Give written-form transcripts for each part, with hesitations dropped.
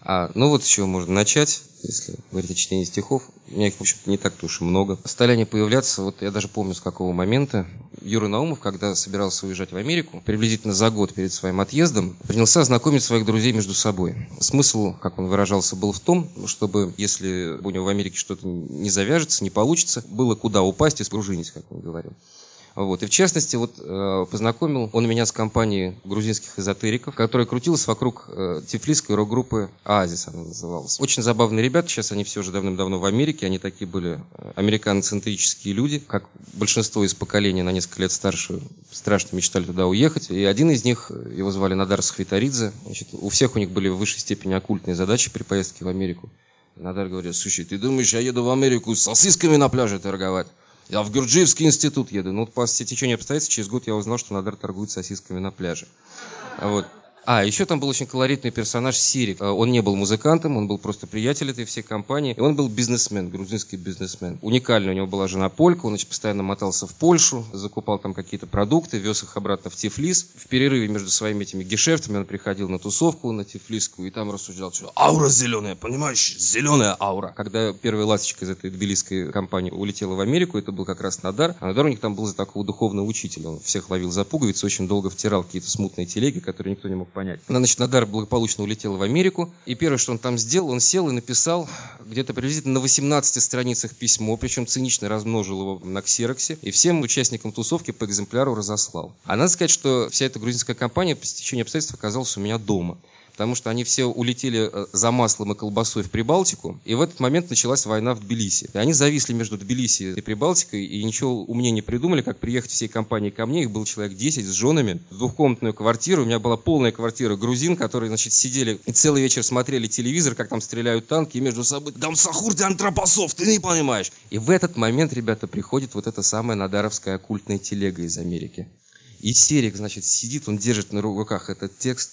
Ну вот с чего можно начать, если говорить о чтении стихов. У меня их, в общем-то, не так-то уж и много. Стали они появляться, вот я даже помню, с какого момента. Юра Наумов, когда собирался уезжать в Америку, приблизительно за год перед своим отъездом, принялся знакомить своих друзей между собой. Смысл, как он выражался, был в том, чтобы, если у него в Америке что-то не завяжется, не получится, было куда упасть и спружинить, как он говорил. Вот. И в частности, познакомил он меня с компанией грузинских эзотериков, которая крутилась вокруг тифлисской рок-группы «Оазис», она называлась. Очень забавные ребята, сейчас они все уже давным-давно в Америке, они такие были американоцентрические люди, как большинство из поколения на несколько лет старше, страшно мечтали туда уехать. И один из них, его звали Надар Сахвитаридзе, у всех у них были в высшей степени оккультные задачи при поездке в Америку. Надар говорит: слушай, ты думаешь, я еду в Америку с сосисками на пляже торговать? Я в Гурджиевский институт еду. Ну, по стечению обстоятельств, через год я узнал, что Надар торгует сосисками на пляже. Вот. Еще там был очень колоритный персонаж Сирик. Он не был музыкантом, он был просто приятель этой всей компании. И он был бизнесмен, грузинский бизнесмен. Уникальный, у него была жена полька, он, постоянно мотался в Польшу, закупал там какие-то продукты, вез их обратно в Тифлис. В перерыве между своими этими гешефтами он приходил на тусовку, на Тифлисскую, и там рассуждал, что аура зеленая, понимаешь, зеленая аура. Когда первая ласточка из этой тбилисской компании улетела в Америку, это был как раз Надар. А Надар у них там был за такого духовного учителя. Он всех ловил за пуговицы, очень долго втирал какие-то смутные телеги, которые никто не мог понять. Значит, Надар благополучно улетел в Америку, и первое, что он там сделал, он сел и написал где-то приблизительно на 18 страницах письмо, причем цинично размножил его на ксероксе, и всем участникам тусовки по экземпляру разослал. А надо сказать, что вся эта грузинская компания по стечению обстоятельств оказалась у меня дома. Потому что они все улетели за маслом и колбасой в Прибалтику, и в этот момент началась война в Тбилиси. И они зависли между Тбилиси и Прибалтикой, и ничего умнее не придумали, как приехать всей компанией ко мне. Их было человек 10 с женами, в двухкомнатную квартиру. У меня была полная квартира грузин, которые, сидели и целый вечер смотрели телевизор, как там стреляют танки, и между собой «Дамсахур ты антропосов, ты не понимаешь». И в этот момент, ребята, приходит вот эта самая надаровская оккультная телега из Америки. И Серик, сидит, он держит на руках этот текст.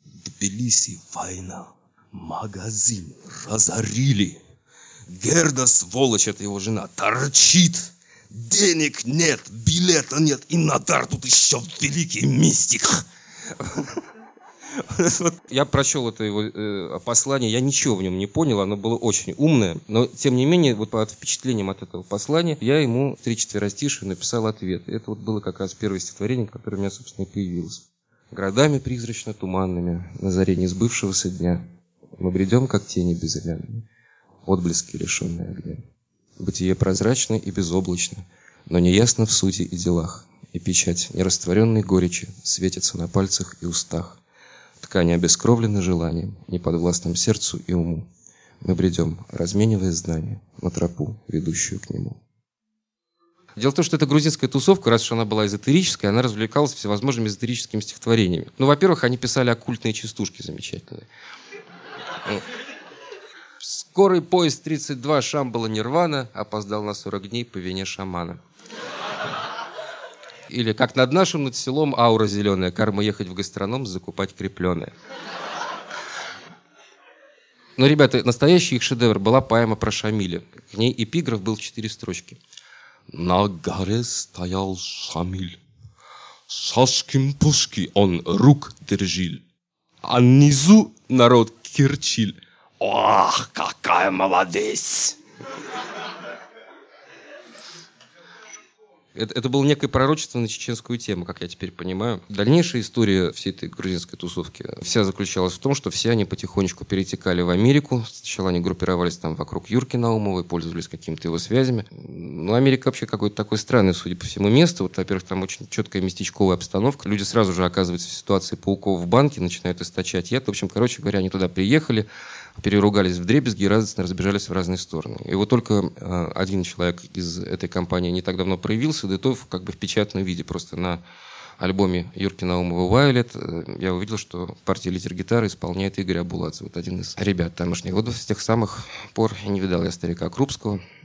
Тбилиси война, магазин разорили. Герда, сволочь, это его жена, торчит. Денег нет, билета нет, и Надар тут еще великий мистик. Я прочел это его послание, я ничего в нем не понял, оно было очень умное, но тем не менее, под впечатлением от этого послания, я ему в 3-4 написал ответ. Это было как раз первое стихотворение, которое у меня, собственно, и появилось. Городами призрачно-туманными, на заре несбывшегося дня, мы бредем, как тени безымянные, отблески, лишенные огня. Бытие прозрачно и безоблачно, но неясно в сути и делах, и печать нерастворенной горечи светится на пальцах и устах. Ткань обескровлена желанием, неподвластным сердцу и уму. Мы бредем, разменивая знания, на тропу, ведущую к нему. Дело в том, что эта грузинская тусовка, раз уж она была эзотерическая, она развлекалась всевозможными эзотерическими стихотворениями. Во-первых, они писали оккультные частушки замечательные. Скорый поезд 32, Шамбала Нирвана, опоздал на 40 дней по вине шамана. Или как над нашим, над селом аура зеленая, карма ехать в гастроном, закупать крепленое. Но, ребята, настоящий их шедевр была поэма про Шамиля. К ней эпиграф был в 4 строчки. На горе стоял Шамиль, шашкин-пушки он рук держил, а внизу народ кирчил. Ох, какая молодец! Это было некое пророчество на чеченскую тему, как я теперь понимаю. Дальнейшая история всей этой грузинской тусовки вся заключалась в том, что все они потихонечку перетекали в Америку. Сначала они группировались там вокруг Юрки Наумова и пользовались какими-то его связями. Но Америка вообще какое-то такое странное, судя по всему, место. Во-первых, там очень четкая местечковая обстановка. Люди сразу же оказываются в ситуации пауков в банке, начинают источать яд. В общем, короче говоря, они туда приехали, переругались вдребезги и радостно разбежались в разные стороны. И вот только один человек из этой компании не так давно проявился, да и то в печатном виде. Просто на альбоме Юрки Наумова «Вайолет» я увидел, что партия литер-гитары исполняет Игорь Абуладзе, вот один из ребят тамошних. Вот с тех самых пор не видал я старика Крупского.